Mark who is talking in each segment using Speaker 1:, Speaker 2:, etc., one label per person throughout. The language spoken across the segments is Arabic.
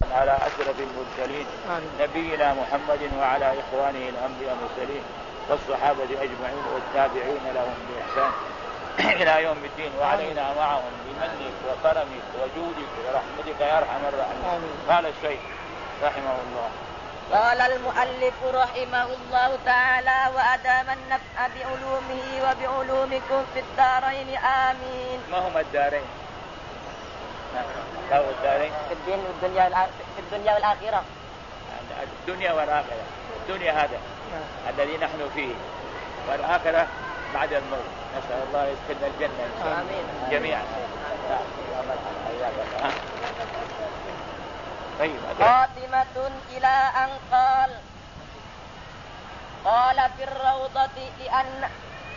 Speaker 1: على أشرف المرسلين نبينا محمد وعلى إخوانه الأنبياء المرسلين والصحابة أجمعين والتابعين لهم بإحسان إلى يوم الدين، وعلينا معهم بمنك وكرمك وجودك ورحمتك يا أرحم الراحمين. قال الشيخ رحمه الله.
Speaker 2: قال المؤلف رحمه الله تعالى: وأدام النفع بعلومه وبعلومكم في الدارين آمين.
Speaker 1: ما هما الدارين؟ الدارين
Speaker 2: في الدنيا والآخرة.
Speaker 1: الدنيا والآخرة. الدنيا هذا الذي نحن فيه، والآخرة بعد الموت. نسأل الله يدخلنا الجنة إن شاء الله جميعا.
Speaker 2: خاتمة إلى أن قال في الروضة: لأن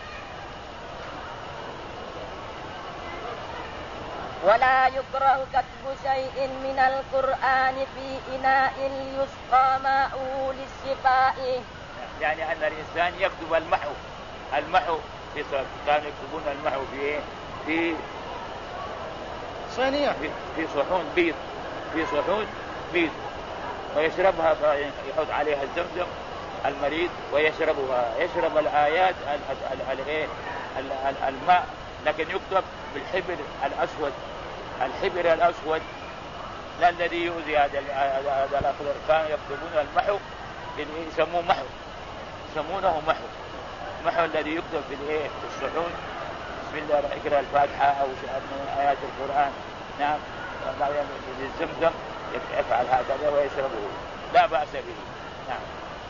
Speaker 2: ولا يكره كتب شيء من القرآن في إناء يسقى ماؤه للشفاء.
Speaker 1: يعني أن الإنسان يكتب المحو في كانوا يكتبون المحو في
Speaker 3: صينية،
Speaker 1: في صحون بيض ويشربها، يحط عليها الزمزم المريض ويشربها، يشرب الآيات الماء، لكن يكتب بالحبر الأسود لا الذي يؤذي هذا الأخضر. كانوا يكتبون المحو يسمونه محو الذي يكتب في الصحون. بسم الله اقرأ الفاتحة أو من آيات القرآن. نعم. الزمزم يفعل هكذا ويشربه لا بأس به. نعم.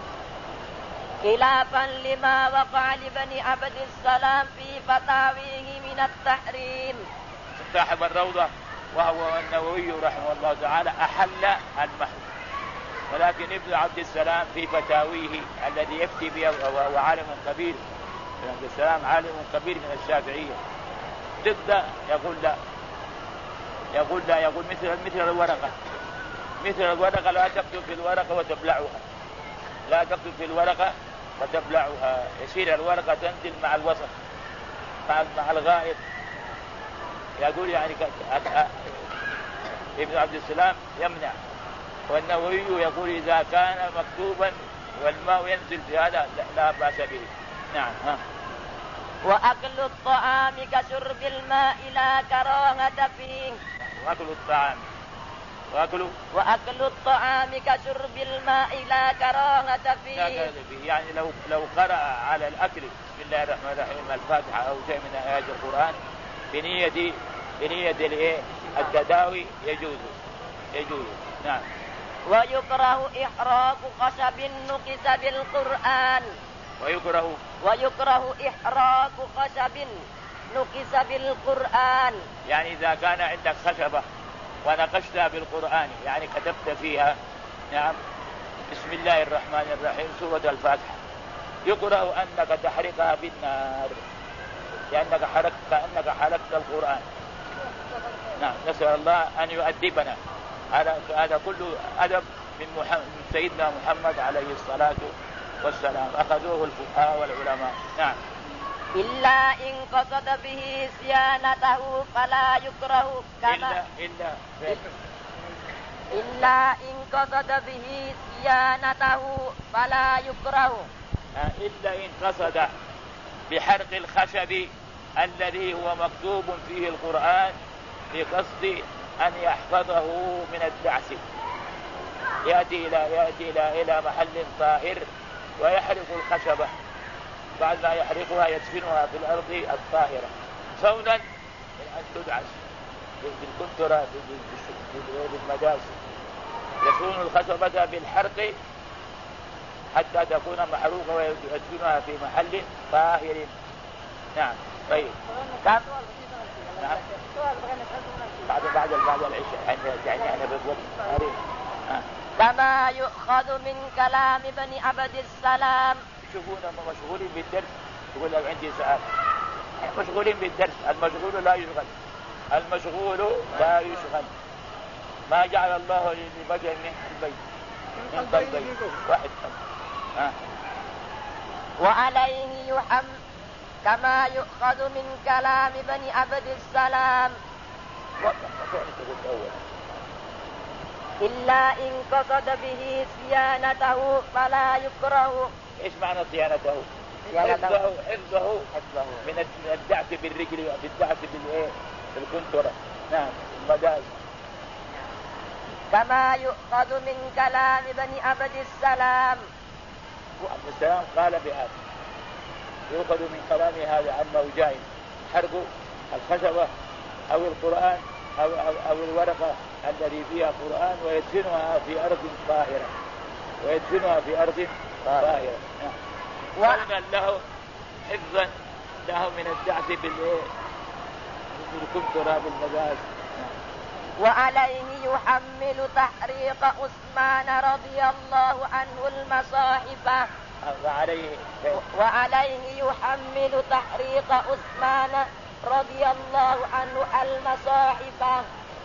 Speaker 2: خلافا لما وقع لبني عبد السلام في فتاويه من التحريم.
Speaker 1: صاحب الروضة وهو النووي رحمه الله تعالى أحل المحو، ولكن ابن عبد السلام في فتاويه الذي يفتي به وهو عالم كبير، ابن عبد السلام عالم كبير من الشافعية، ضد يقول لا يقول مثل الورقة لا تكتب في الورقة وتبلعها، لا تكتب في الورقة وتبلعها، يصير الورقة تنزل مع الوسط مع الغائط. يقول يعني ابن عبد السلام يمنع، والنووي يقول إذا كان مكتوبا والماء ينزل في هذا لا بأس به. نعم.
Speaker 2: وأكل الطعام كشرب الماء لا كراهة فيه. وأكل الطعام كشرب الماء لا كراهة فيه.
Speaker 1: يعني لو قرأ على الأكل بسم الله الرحمن الرحيم الفاتحة أو شيء من آيات القرآن بنية التداوي يجوز. نعم.
Speaker 2: ويكره إحراق خشب نقص بالقرآن. ويكره إحراق خشب نقص بالقرآن.
Speaker 1: يعني إذا كان عندك خشبة ونقشتها بالقرآن، يعني كتبت فيها نعم بسم الله الرحمن الرحيم سورة الفاتحة، يكره أنك تحرقها بالنار لأنك كأنك حرقت القرآن. نعم. نسأل الله أن يؤدبنا. هذا كله أدب من سيدنا محمد عليه الصلاة والسلام، أخذوه الفقهاء والعلماء. نعم.
Speaker 2: إلا إن قصد به صيانته فلا يكره كما إلا إن قصد به صيانته فلا يكره.
Speaker 1: إلا إن قصد بحرق الخشب الذي هو مكتوب فيه القرآن بقصد أن يحفظه من الدعس، يأتي إلى محل طاهر ويحرق الخشبة، بعد ما يحرقها يدفنها في الأرض الطاهرة صونا من أن تدعس بالكنترة بالمداس، يدفن الخشبة بالحرق حتى تكون محروقة ويدفنها في محل طاهر. نعم. طيب. نعم. بعد العشاء يعني أنا بالضبط.
Speaker 2: كما يؤخذ من كلام بني عبد السلام.
Speaker 1: يشوفون مشغولين بالدرس، يقول لك عندي سؤال، مشغولين بالدرس. المشغول لا يشغل. ما جعل الله لبشر من قلبين واحد.
Speaker 2: وعليه كما يؤخذ من كلام بني عبد السلام. إلا إن قصد به صيانته فلا يكره.
Speaker 1: إيش معنى صيانته؟ حفظه من الدعس بالرجل بالدعس بالكنترة. نعم المداز.
Speaker 2: كما يؤخذ من كلام بني عبد السلام.
Speaker 1: عبد السلام قال بهذا، يؤخذ من كلام هذا أنه جائز حرق الخشبة أو القرآن أو الورقة الذي فيها قرآن ويدفنها في أرض طاهرة طاهرة. وأن له حفظا له من الدعس بالكنترة بالمجاز.
Speaker 2: وعليه يحمل تحريق عثمان رضي الله عنه المصاحف. وعليه يحمل تحريق عثمان رضي الله عنه المصاحف.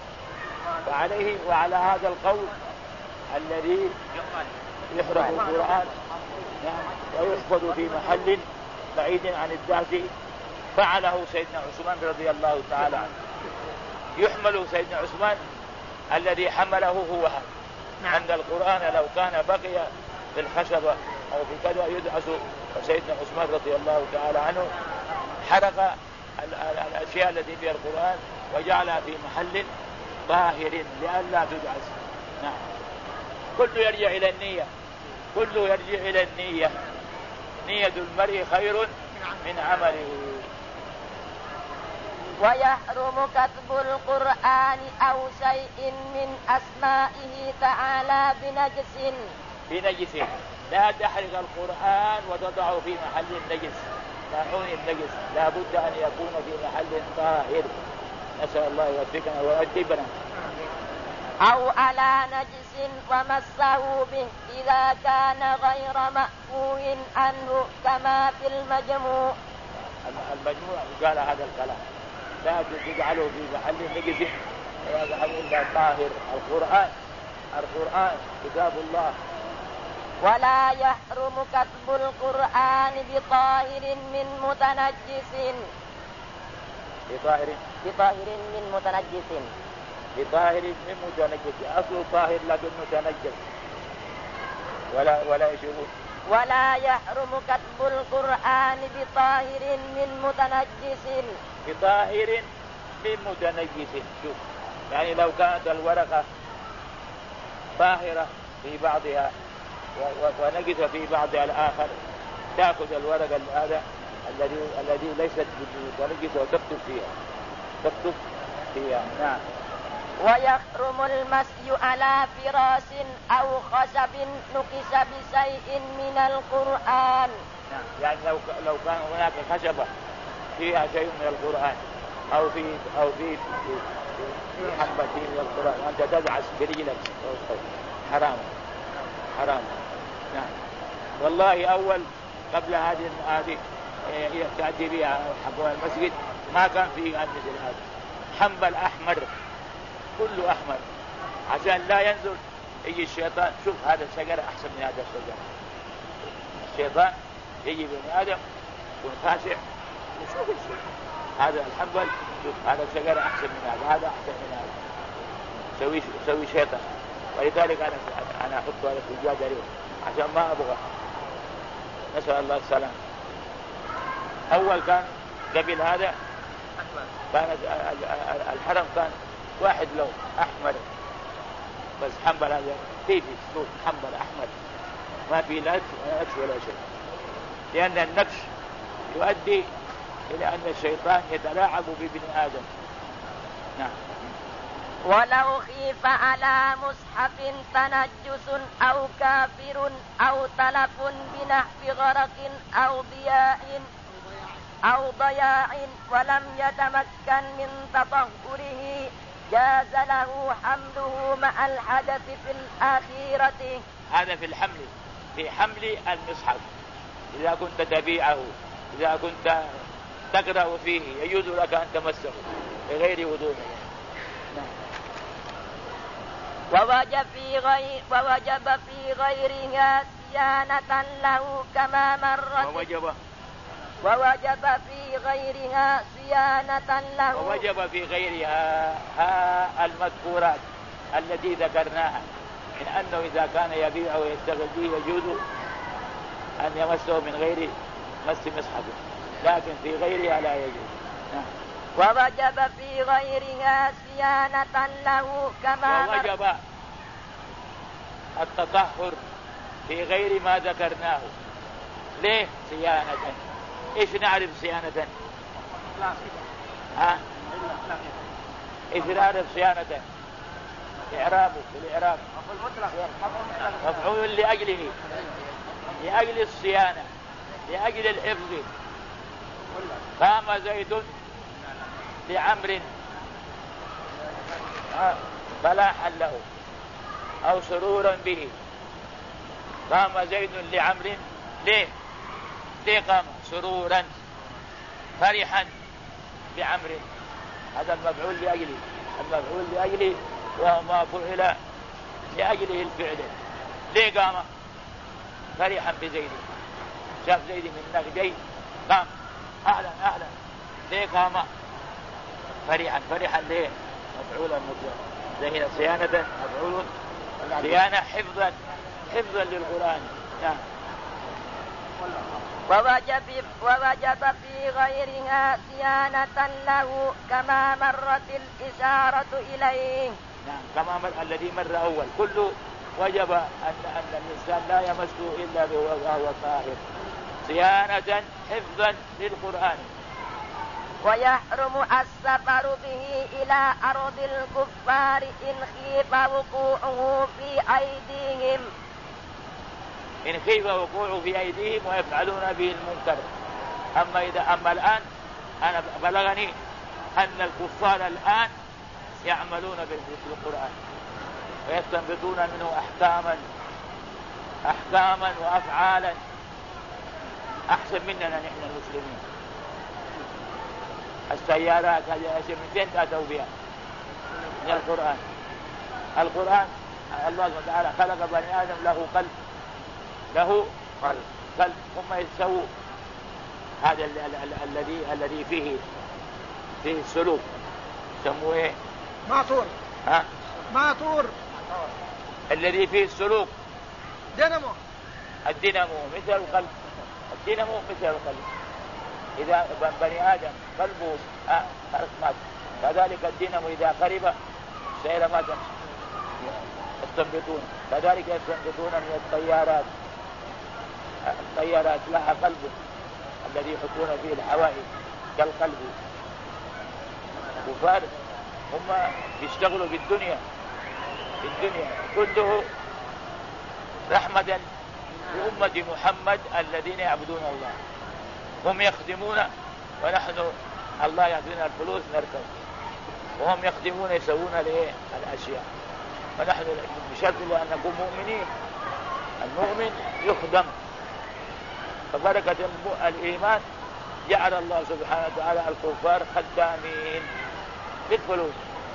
Speaker 1: وعلى هذا القول الذي يحرق القرآن ويحفظ في محل بعيد عن الدعس فعله سيدنا عثمان رضي الله تعالى عنه. يحمل سيدنا عثمان الذي حمله هو هذا، أن القرآن لو كان بقي في الخشبة أو في كذا يدعس، فسيدنا عثمان رضي الله تعالى عنه حرق الأشياء التي فيها القرآن وجعلها في محل طاهر لئلا تدعس. نعم. كله يرجع إلى النية. نية المرء خير من عمله.
Speaker 2: ويحرم كتب القرآن أو شيء من أسمائه تعالى بنجس.
Speaker 1: لا تحرق القرآن وتضعه في محل النجس، طاعون النجس، لا بد أن يكون في محل طاهر. نسأل الله يوفقنا ويؤدبنا.
Speaker 2: أو على نجس ومسه به إذا كان غير مأفو عنه كما في المجموع.
Speaker 1: المجموع قال هذا الكلام، لا تجعله في محل نجس ويجعل إلا طاهر. القرآن كتاب الله.
Speaker 2: ولا يحرم كتب القرآن بطاهر من متنجس.
Speaker 1: أصل طاهر لكن متنجس ولا يشوفون.
Speaker 2: ولا يحرم كتب القرآن بطاهر من متنجس.
Speaker 1: شوف، يعني لو كانت الورقة طاهرة في بعضها ونجس في بعضها الآخر تأخذ الورقة هذا الذي ليست متنجسة وتكتب فيها. نعم.
Speaker 2: ويحرم المسي على فراش أو خشب نقش بشيء من القرآن.
Speaker 1: نعم. يعني لو كان هناك خشبة فيها شيء من القرآن أو في حبة من القرآن وأنت تدعس برجلك حرام. نعم. والله أول قبل هذه تأتي بها حبوها المسجد ما كان فيه مثل هذا. حنبل أحمر كله أحمر عشان لا ينزل يجي الشيطان. شوف هذا الشجر أحسن من هذا الشجر. الشيطان يجي بني آدم يكون خاشع وشوف الشيء هذا الحنبل. شوف هذا الشجر أحسن من هذا أحسن من هذا. سوي شيطان. ولذلك أنا أحط هذا في الجادة اليوم عشان ما أبغى. نسأل الله السلام. أول كان قبل هذا كانت الحرم كان واحد لون أحمر بس. حنبل هذا في صوت حنبل أحمر ما في لا نكش ولا شيء، لأن النكش يؤدي إلى أن الشيطان يتلاعب بابن آدم. نعم.
Speaker 2: ولو خيف على مصحف تنجس أو كافر أو تلف بنحو غرق أو ضياع ولم يتمكن من تطهره جاز له حمله مع الحدث في الآخرة.
Speaker 1: هذا في حمل المصحف. إذا كنت تبيعه، إذا كنت تقرأ فيه يجوز لك أن تمسه بغير وضوء.
Speaker 2: ووجب في غيرها صيانة له كما مرت. ووجب في غيرها صيانة له.
Speaker 1: ووجب في غيرها المذكورات التي ذكرناها من أنه إذا كان يبيع ويشتغل به يجوز أن يمسه من غير مس مصحفه، لكن في غيرها لا يجوز.
Speaker 2: ووجب في غيرها صيانة له كما
Speaker 1: ووجب التطهر في غير ما ذكرناه. ليه صيانة؟ ايش نعرف صيانة؟ ايش نعرف صيانة؟ إعرابه بالإعراب مفعول لأجله، لأجل الصيانة، لأجل الحفظ. قام زيد لعمر فلاحا له أو سرورا به. قام زيد لعمر، ليه قام؟ سرورا، فرحا بعمر. هذا المفعول لأجله، المفعول لأجله وهو ما فعل لأجله الفعل. ليه قام؟ فرحا بزيد، شاف زيد من نهجي قام أهلا أهلا. ليه قام؟ فرحا. ليه؟ مفعولا مطلقا. زين صيانة مفعول، صيانة حفظا للقرآن. نعم.
Speaker 2: ووجب في غيرها صيانة له كما مرت الإشارة إليه.
Speaker 1: نعم كما الذي مر أول. كله وجب أن الإنسان لا يمسه إلا وهو طاهر، صيانة حفظا للقرآن.
Speaker 2: ويحرم السفر به إلى أرض الكفار إن خيف وقوعه في أيديهم.
Speaker 1: إن خيف وقوعه في أيديهم ويفعلون به المنكر. أما الآن أنا بلغني أن الكفار الآن يعملون بالقرآن ويستنبطون منه أحكاما وأفعالا أحسن مننا نحن المسلمين. السيارات هذه أشياء من فين أتوا بها؟ من القرآن. القرآن الله سبحانه وتعالى خلق بني آدم له قلب هم يسووا هذا الذي فيه السلوك يسموه ايه؟
Speaker 3: ماطور
Speaker 1: الذي فيه السلوك الدينامو مثل القلب. الدينامو مثل القلب. إذا بني آدم قلبه مات، كذلك الدينامو إذا خرب السيارة ما تمشي. يستنبطون كذلك يستنبطون من الطيارات لها قلب الذي يحطون فيه الحوائج كالقلب. كفار هم يشتغلوا في الدنيا كله رحمة لأمة محمد الذين يعبدون الله. هم يخدمون ونحن الله يعطينا الفلوس نركب، وهم يخدمون يسوون الأشياء، ونحن بشرط أن نكون مؤمنين. المؤمن يخدم. فبركة الإيمان جعل الله سبحانه وتعالى الكفار خدامين بالفلوس.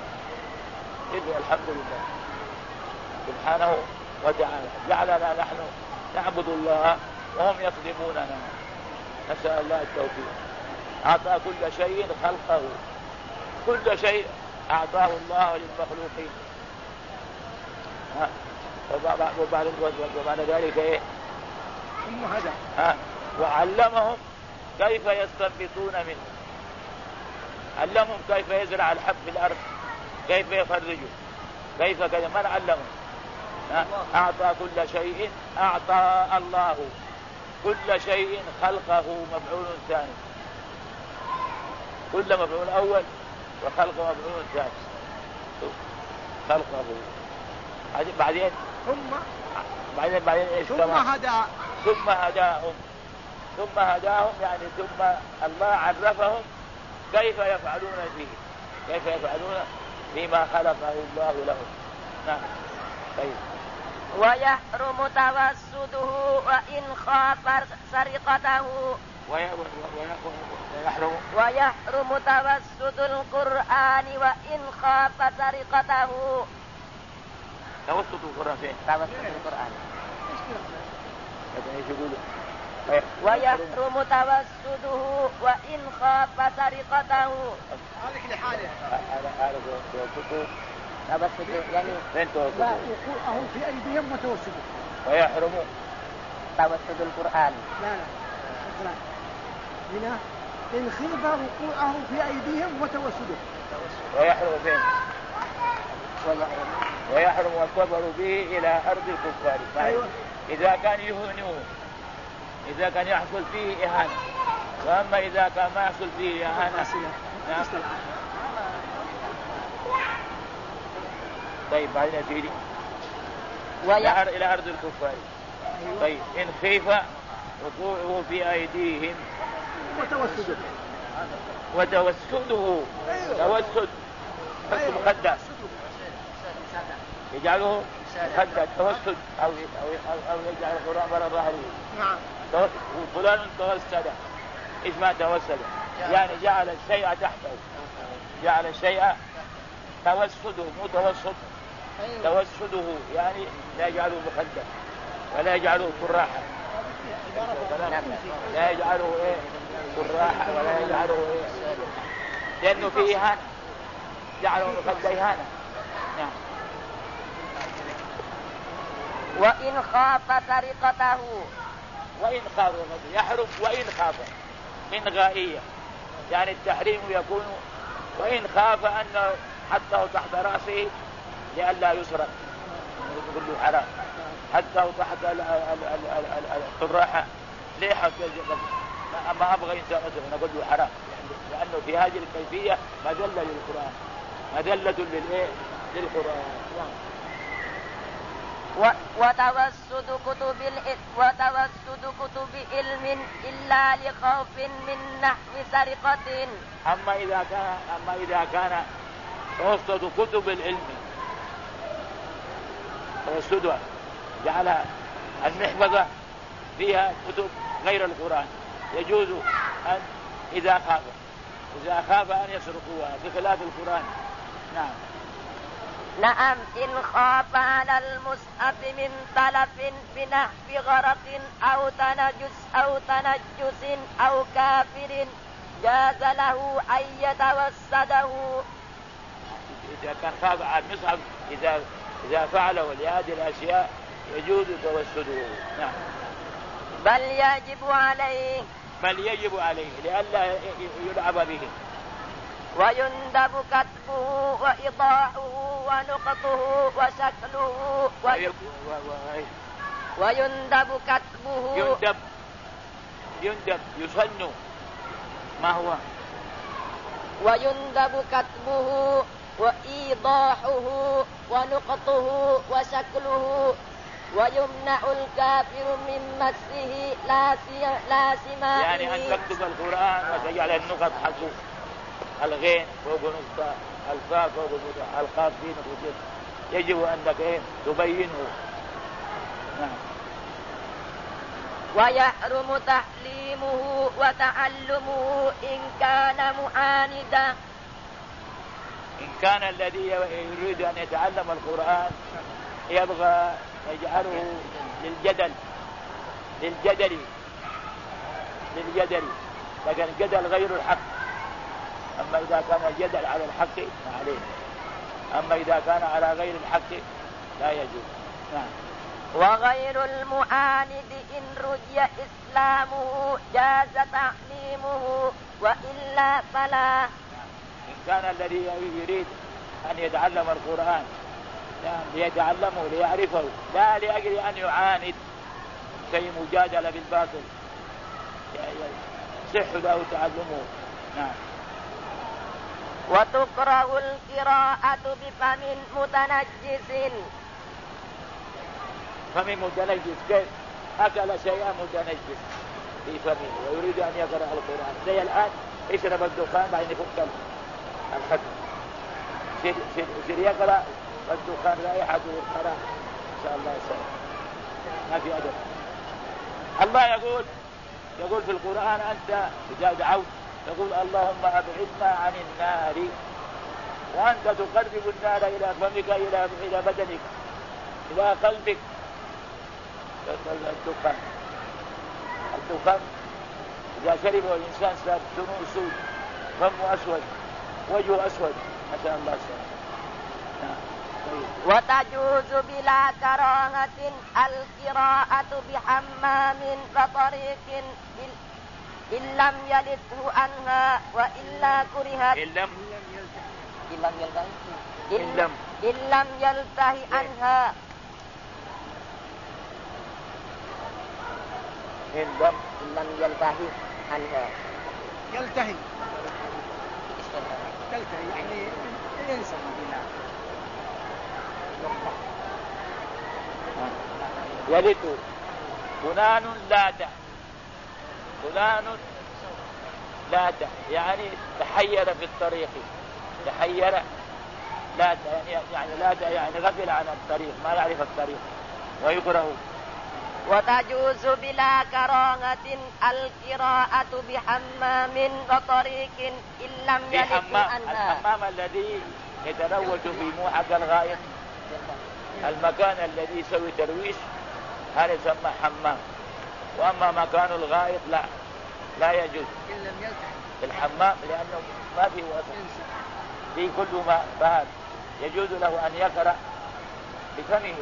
Speaker 1: الحمد لله سبحانه وتعالى جعلنا نحن نعبد الله وهم يخدموننا. نسأل الله التوفيق. أعطى كل شيء خلقه، كل شيء أعطاه الله للمخلوقين. وبعد ذلك إيه؟ وعلمهم كيف يستنبطون منه. علمهم كيف يزرع الحب في الأرض، كيف يخرجه، كيف كذا. من علمهم؟ أعطى كل شيء، أعطى الله كل شيء خلقه. مفعول ثاني، كل مفعول أول وخلقه مفعول ثاني. خلقه بعدين إيش؟ ثم هداهم يعني ثم الله عرفهم كيف يفعلون فيه، كيف يفعلون فيما خلقه الله لهم. نعم. طيب.
Speaker 2: ويحرم توسده وإن خاف سرقته. ويحرم توسد القرآن وإن خاف سرقته.
Speaker 1: توسد القرآن فين؟ توسد القرآن.
Speaker 2: ويحرم توسده وإن خاف سرقته.
Speaker 3: هذه لحاله.
Speaker 2: توسد يعني
Speaker 1: فين توسد؟
Speaker 3: لا وقوعه في أيديهم وتوسده.
Speaker 1: ويحرم
Speaker 2: توسد القرآن.
Speaker 3: لا هنا إن خيب وقوعه في أيديهم وتوسده.
Speaker 1: ويحرم فين؟ ويحرم الكفر به إلى أرض الكفار.
Speaker 3: أيوة.
Speaker 1: إذا كان يهونه، إذا كان يحصل فيه إهانة. وأما إذا كان ما يحصل فيه إهانة. نعم. طيب بعدين سيدي إلى أرض الكفار. طيب إن خيف وقوعه في أيديهم وتوسده. توسد مخدة يجعله مخدة توسد أو يجعل القرآن برا ظهره.
Speaker 3: نعم.
Speaker 1: فلان توسد. إيش ما توسد؟ يعني جعل الشيء تحته. جعل الشيء توسده مو توسد. توسده يعني لا يجعله مخدة ولا يجعله كراحة. لا يجعله كراحة ولا يجعله لأنه فيه إهانة. جعله مخدة إهانة. نعم.
Speaker 2: وإن خاف سرقته.
Speaker 1: وإن خاف يحرم. وإن خاف من غائية يعني التحريم يكون وإن خاف أنه حطه تحت رأسه لئلا يسرق يقول له حرام. حطه تحت الطراحة ليه حط ما أبغى إنسان مثلا نقول له حرام لأنه في هذه الكيفية مدلة للقرآن مدلة للقرآن.
Speaker 2: وتوسد كتب علم إلا لخوف من نحو سرقة.
Speaker 1: أما إذا كان توسد كتب العلم توسدها جعل المحفظة فيها كتب غير القرآن يجوز أن إذا خاف أن يسرقوها بخلاف القرآن. نعم.
Speaker 2: نعم. إن خاف على المصحف من تلف بنحو غرق أو تنجس أو كافر جاز له أن يتوسده.
Speaker 1: إذا كان خاف على المصحف إذا فعله لهذه الأشياء يجوز توسده. نعم.
Speaker 2: بل يجب عليه لئلا يلعب به. ويندب كتبه وإيضاحه ونقطه وشكله ويندب كتبه.
Speaker 1: يندب يسن. ما هو؟
Speaker 2: ويندب كتبه وإيضاحه ونقطه وشكله ويمنع الكافر من مسه لا سماعه.
Speaker 1: يعني أن تكتب القرآن وتجعل النقط حقه الغين فوق نقطة الفاء فوق نقطة القاف في نقطة يجب أنك تبينه. نعم.
Speaker 2: ويحرم تعليمه وتعلمه إن كان معاندا.
Speaker 1: إن كان الذي يريد أن يتعلم القرآن يبغى يجعله للجدل لكن الجدل غير الحق. أما إذا كان الجدل على الحق ما عليه. أما إذا كان على غير الحق لا يجوز. نعم.
Speaker 2: وغير المعاند إن رجي إسلامه جاز تعليمه وإلا فلا.
Speaker 1: إن كان الذي يريد أن يتعلم القرآن ليتعلمه ليعرفه لا لأجل أن يعاند في مجادلة بالباطل صح له تعلمه. نعم.
Speaker 2: وتكره القراءة بفم متنجس.
Speaker 1: فم متنجس كيف؟ أكل شيئا متنجس في فمه ويريد أن يقرأ القرآن زي الآن يشرب الدخان بعدين يفك الختم يصير يقرأ والدخان رائحته الحرام إن شاء الله يسلم ما في أدب. الله يقول في القرآن أنت إذا دعوت تقول اللهم أبعدنا عن النار وأنت تقرب النار إلى فمك إلى بدنك إلى قلبك. الدخان إذا شربه الإنسان صار سود فمه أسود وجهه أسود نسأل الله السلامة.
Speaker 2: وتجوز بلا كراهة القراءة بحمام وطريق إن لم يلته عنها وإلا كرهت إن لم يلته عنها
Speaker 3: يلتهي يعني ينسى بالله.
Speaker 1: يلت فلان لات يعني تحير في الطريق، تحير لات يعني لات يعني غفل عن الطريق، ما يعرف الطريق ويكره.
Speaker 2: وتجوز بلا كراهة القراءة بحمام وطريق إن لم يلت عنها.
Speaker 1: الحمام الذي يتروج في موحق الغائط، المكان الذي يسوي ترويش هذا يسمى حمام. وأما مكان الغائط لا يجوز الحمام، لأنه ما فيه وسط، في كل ما بارد. يجوز له أن يقرأ بفمه.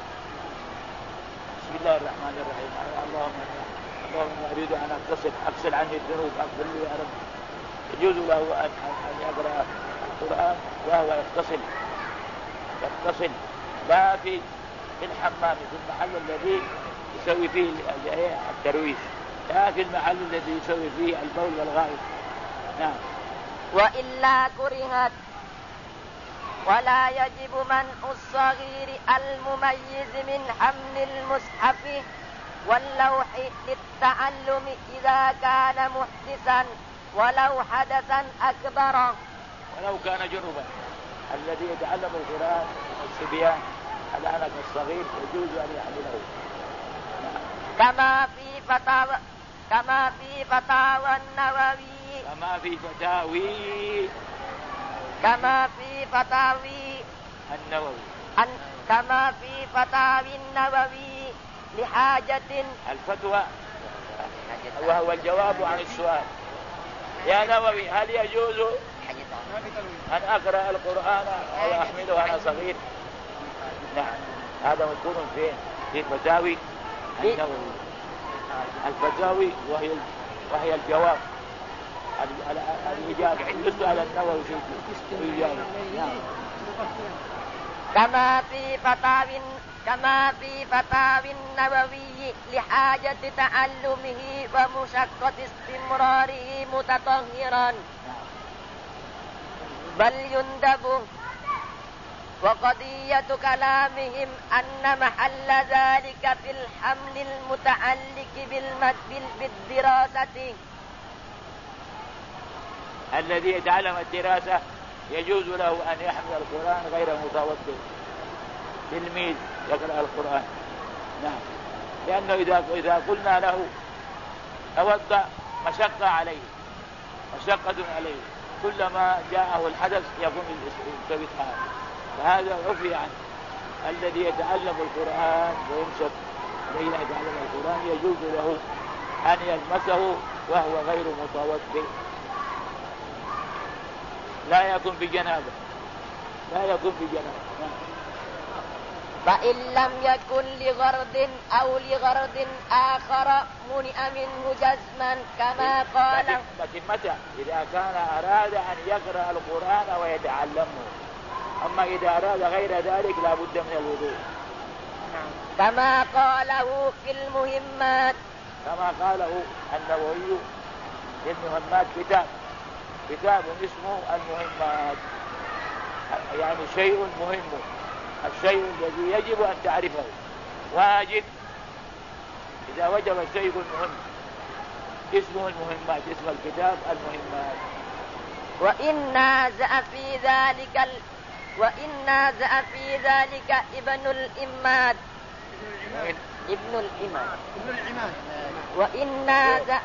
Speaker 1: بسم الله الرحمن الرحيم. اللهم أريد أن أغسل عني الذنوب، أغفر لي يا رب. يجوز له أن يقرأ القرآن وهو يغتسل لا في الحمام، في المحل الذي يسوي فيه الترويش، لا في المحل الذي يسوي فيه البول والغائط. نعم.
Speaker 2: وإلا كرهت. ولا يجب منع الصغير المميز من حمل المصحف واللوح للتعلم إذا كان محدثا ولو حدثا أكبر.
Speaker 1: ولو كان جنبا. الذي يتعلم القرآن الصبيان الآن الصغير يجوز أن يحمله.
Speaker 2: كما في فتاوى النووي. كما في فتاوى النووي لحاجة
Speaker 1: الفتوى وهو الجواب عن السؤال. يا نووي هل يجوز أن أقرأ القرآن أو أحمله أنا صغير؟ نعم. هذا مذكور فين؟ في فتاوي النووي. الفتاوي وهي الجواب الإجابة. يسأل النووي في الإجابة.
Speaker 2: كما في فتاوى النووي لحاجة تعلمه ومشقة استمراره متطهرا، بل يندب. وقضية كلامهم أن محل ذلك في الحمل المتعلق بالدراسة.
Speaker 1: الذي يتعلم الدراسة يجوز له أن يحمل القرآن غير متوضئ، تلميذ يقرأ القرآن. نعم. لأنه إذا قلنا له توضأ مشقة عليه، كلما جاءه الحدث يقوم بالإسلام. فهذا عفي عنه. الذي يتعلم القرآن ويمسك بين يتعلم القرآن يجوز له أن يلمسه وهو غير متوضئ، لا يكون بجنابه.
Speaker 2: فإن لم يكن لغرض أو لغرض آخر منع منه جزما كما قال.
Speaker 1: لكن متى؟ إذا كان أراد أن يقرأ القرآن ويتعلمه. أما إذا أراد غير ذلك لا بد من الوضوء.
Speaker 2: كما قاله في المهمات.
Speaker 1: كما قاله النووي في المهمات، كتاب اسمه المهمات، يعني شيء مهم، الشيء الذي يجب أن تعرفه واجب. إذا وجب الشيء المهم اسمه المهمات، اسم الكتاب المهمات.
Speaker 2: وإن نازع في ذلك ابن الإماد. وإن نازع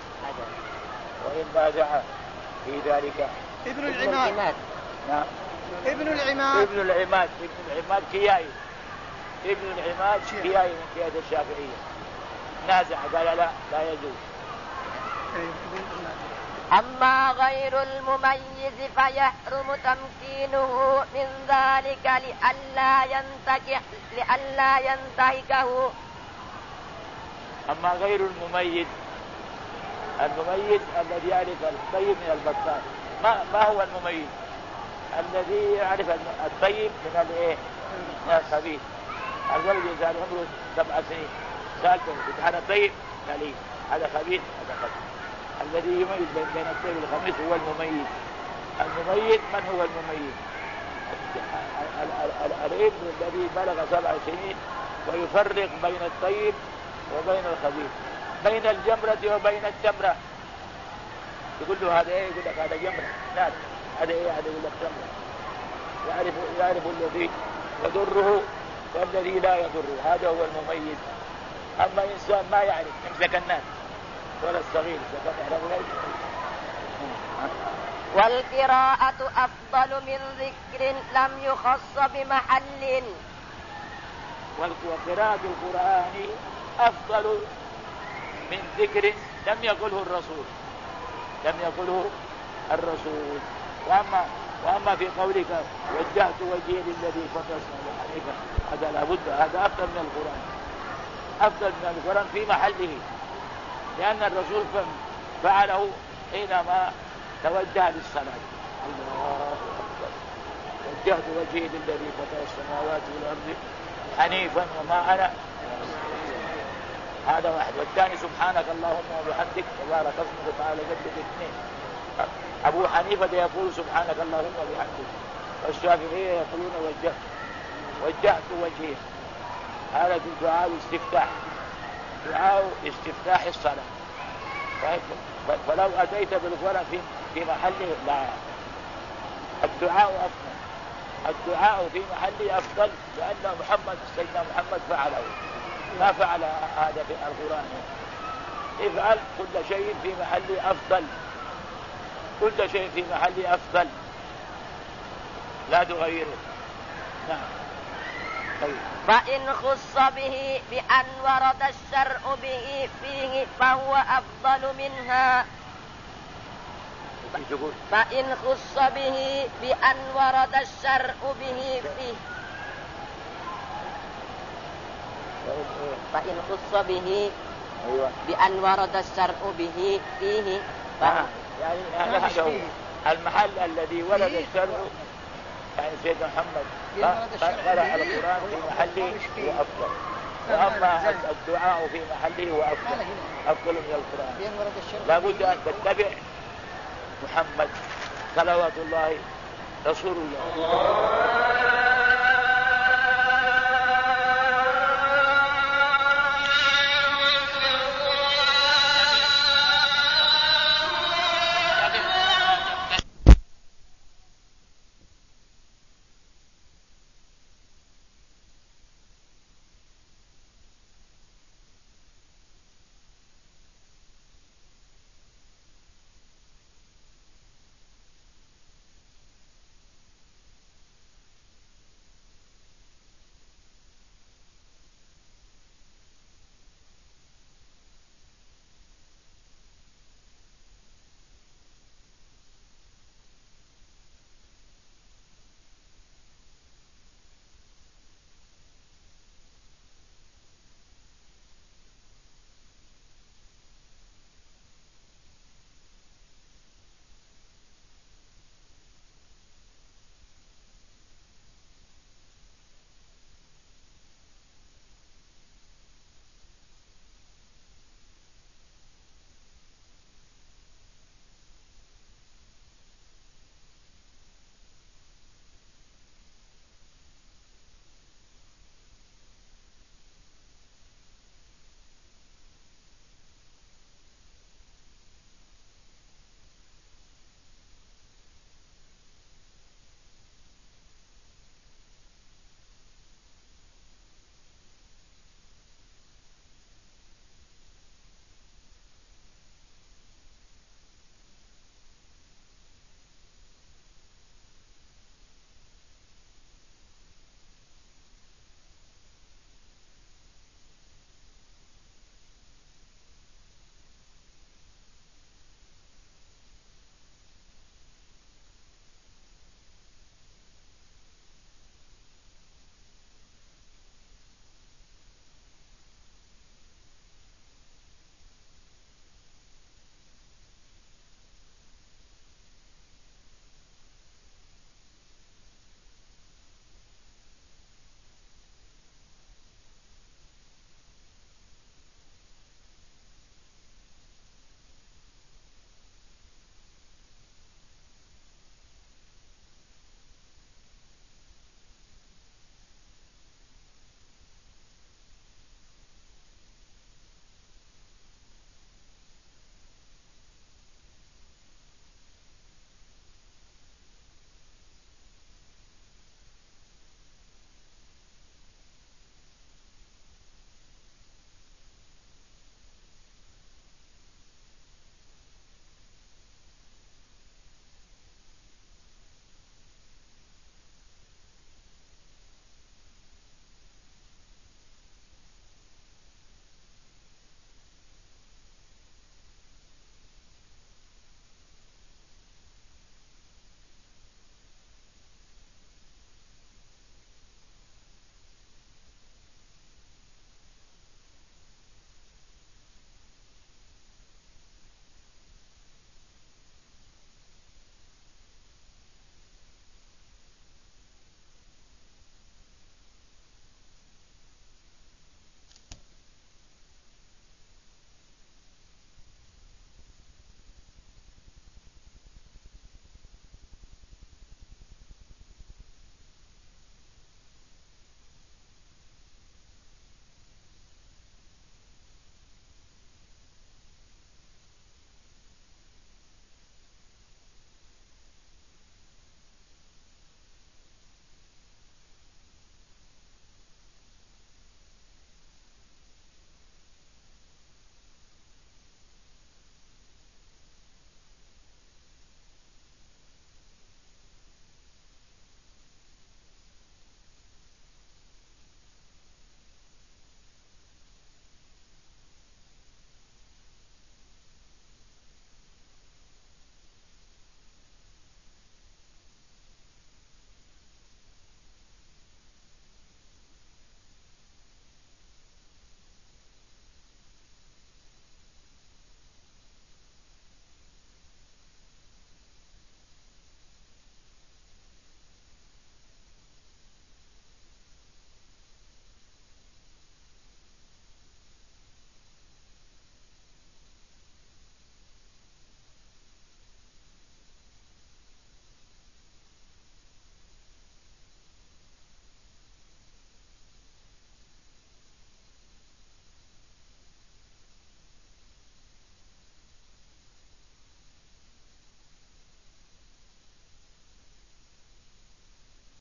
Speaker 1: في ذلك
Speaker 3: ابن العماد.
Speaker 1: نعم. ابن العماد كيائي. ابن العماد كيائي من كيادة الشافعية. نازع قال لا يجوز.
Speaker 2: أما غير المميز فيحرم تمكينه من ذلك لئلا ينتهكه.
Speaker 1: أما غير المميز، المميز الذي يعرف الطيب من البطال. ما هو المميز؟ الذي يعرف الطيب من الخبيث. الولد إنسان عمره 7 سنين سألته هذا طيب؟ قال لي هذا خبيث هذا خبيث. الذي يميز بين الطيب والخبيث هو المميز. المميز من هو المميز؟ الابن الذي بلغ 7 سنين ويفرق بين الطيب وبين الخبيث، بين الجمرة وبين التمرة. يقول له هذا ايه؟ يقول لك هذا جمرة. لا هذا ايه؟ هذا يقول لك تمرة. يعرف الذي يضره والذي لا يضره، هذا هو المميز. أما إنسان ما يعرف يمسك الناس ولا الصغير
Speaker 2: والقراءة أفضل من ذكر لم يخص بمحل.
Speaker 1: وقراءة القرآن أفضل من ذكر لم يقله الرسول. وأما في قولك وجهت وجهي للذي فطر السماوات حنيفا، هذا لابد، هذا أفضل من القرآن، أفضل من القرآن في محله، لأن الرسول فعله حينما توجه للصلاة. الله أكبر. وجهت وجهي للذي فطر السماوات والأرض حنيفا وما أنا. هذا واحد. والثاني سبحانك اللهم وبحمدك تبارك اسمك وتعالى جدك. 2. أبو حنيفة يقول سبحانك اللهم وبحمدك، والشافعية يقولون وجهت وجهي. هذا دعاء الاستفتاح، دعاء استفتاح الصلاة. فلو أتيت بالقرآن في محله لا، الدعاء أفضل، الدعاء في محله أفضل، لأن سيدنا محمد فعله، ما فعل هذا في القرآن. افعل كل شيء في محله أفضل، كل شيء في محله أفضل، لا تغيره. نعم.
Speaker 2: فإن خص به بأن ورد الشرع به فيه فهو أفضل منها. فإن خص به بأن ورد الشرع به فيه، فإن خص به بأن ورد الشرع به فيه
Speaker 1: يعني المحل الذي ورد الشرع، يعني سيدنا محمد قرأ القرآن في محله هو أفضل، وأما الدعاء في محله هو أفضل من القرآن. لابد أن تتبع محمد صلوات الله رسول الله.